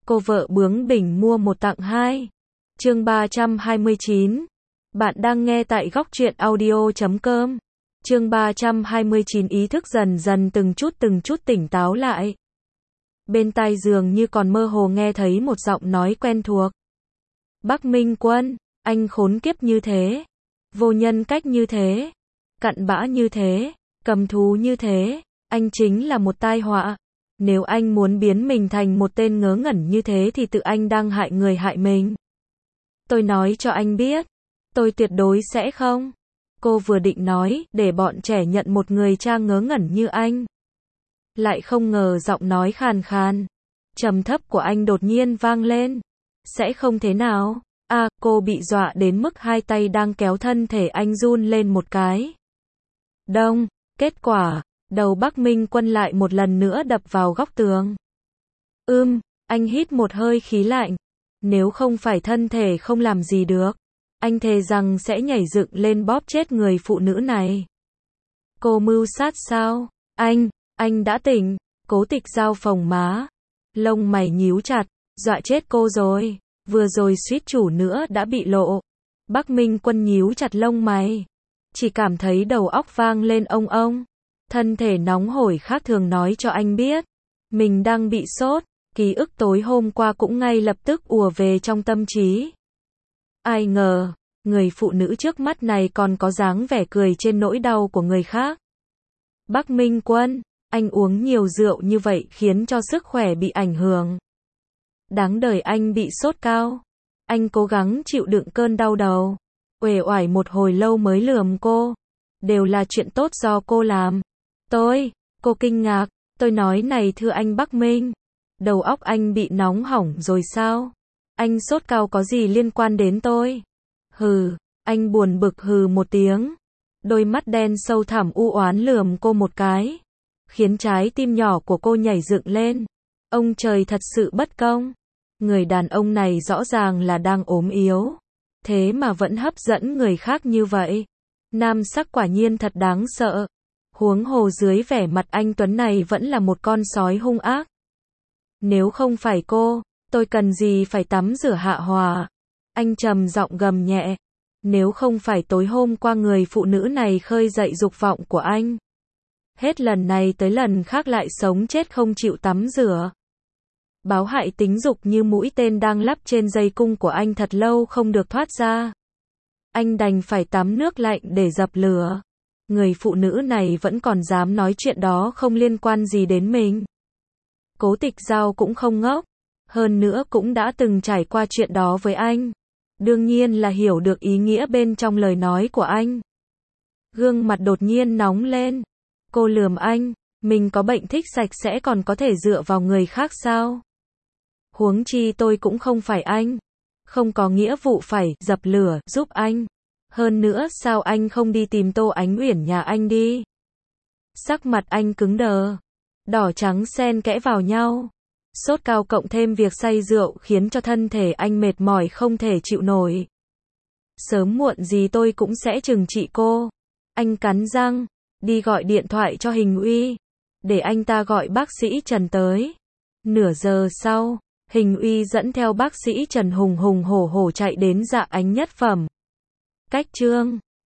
Cô vợ bướng bỉnh mua một tặng hai. Chương 329. Bạn đang nghe tại góc truyện audio.com. Chương 329 ý thức dần dần từng chút tỉnh táo lại. Bên tai dường như còn mơ hồ nghe thấy một giọng nói quen thuộc. Bắc Minh Quân, anh khốn kiếp như thế, vô nhân cách như thế, cặn bã như thế, cầm thú như thế, anh chính là một tai họa. Nếu anh muốn biến mình thành một tên ngớ ngẩn như thế thì tự anh đang hại người hại mình. Tôi nói cho anh biết, tôi tuyệt đối sẽ không. Cô vừa định nói, để bọn trẻ nhận một người cha ngớ ngẩn như anh. Lại không ngờ giọng nói khàn khàn, trầm thấp của anh đột nhiên vang lên. Sẽ không thế nào. Cô bị dọa đến mức hai tay đang kéo thân thể anh run lên một cái. Đông, kết quả, đầu Bắc Minh Quân lại một lần nữa đập vào góc tường. Anh hít một hơi khí lạnh. Nếu không phải thân thể không làm gì được, anh thề rằng sẽ nhảy dựng lên bóp chết người phụ nữ này. Cô mưu sát sao? Anh đã tỉnh. Cố Tịch Giao phồng má, lông mày nhíu chặt, dọa chết cô rồi. Vừa rồi suýt chủ nữa đã bị lộ. Bắc Minh Quân nhíu chặt lông mày, chỉ cảm thấy đầu óc vang lên ông ông. Thân thể nóng hổi khác thường nói cho anh biết, mình đang bị sốt. Ký ức tối hôm qua cũng ngay lập tức ùa về trong tâm trí. Ai ngờ, người phụ nữ trước mắt này còn có dáng vẻ cười trên nỗi đau của người khác. Bắc Minh Quân, anh uống nhiều rượu như vậy khiến cho sức khỏe bị ảnh hưởng. Đáng đời anh bị sốt cao. Anh cố gắng chịu đựng cơn đau đầu, uể oải một hồi lâu mới lườm cô. Đều là chuyện tốt do cô làm. Cô kinh ngạc, tôi nói này thưa anh Bắc Minh, đầu óc anh bị nóng hỏng rồi sao? Anh sốt cao có gì liên quan đến tôi? Anh buồn bực hừ một tiếng. Đôi mắt đen sâu thẳm u oán lườm cô một cái, khiến trái tim nhỏ của cô nhảy dựng lên. Ông trời thật sự bất công. Người đàn ông này rõ ràng là đang ốm yếu, thế mà vẫn hấp dẫn người khác như vậy. Nam sắc quả nhiên thật đáng sợ. Huống hồ dưới vẻ mặt anh tuấn này vẫn là một con sói hung ác. Nếu không phải cô, tôi cần gì phải tắm rửa hạ hòa? Anh trầm giọng gầm nhẹ. Nếu không phải tối hôm qua người phụ nữ này khơi dậy dục vọng của anh, hết lần này tới lần khác lại sống chết không chịu tắm rửa. Báo hại tính dục như mũi tên đang lắp trên dây cung của anh thật lâu không được thoát ra. Anh đành phải tắm nước lạnh để dập lửa. Người phụ nữ này vẫn còn dám nói chuyện đó không liên quan gì đến mình. Cố Tịch Giao cũng không ngốc, hơn nữa cũng đã từng trải qua chuyện đó với anh. Đương nhiên là hiểu được ý nghĩa bên trong lời nói của anh. Gương mặt đột nhiên nóng lên. Cô lườm anh, mình có bệnh thích sạch sẽ còn có thể dựa vào người khác sao? Huống chi tôi cũng không phải anh, không có nghĩa vụ phải dập lửa giúp anh. Hơn nữa sao anh không đi tìm Tô Ánh Uyển nhà anh đi? Sắc mặt anh cứng đờ, đỏ trắng xen kẽ vào nhau. Sốt cao cộng thêm việc say rượu khiến cho thân thể anh mệt mỏi không thể chịu nổi. Sớm muộn gì tôi cũng sẽ trừng trị cô. Anh cắn răng, đi gọi điện thoại cho Hình Uy, để anh ta gọi bác sĩ Trần tới. Nửa giờ sau, Hình Uy dẫn theo bác sĩ Trần hùng hổ chạy đến Dạ Ánh Nhất Phẩm. Cách Trương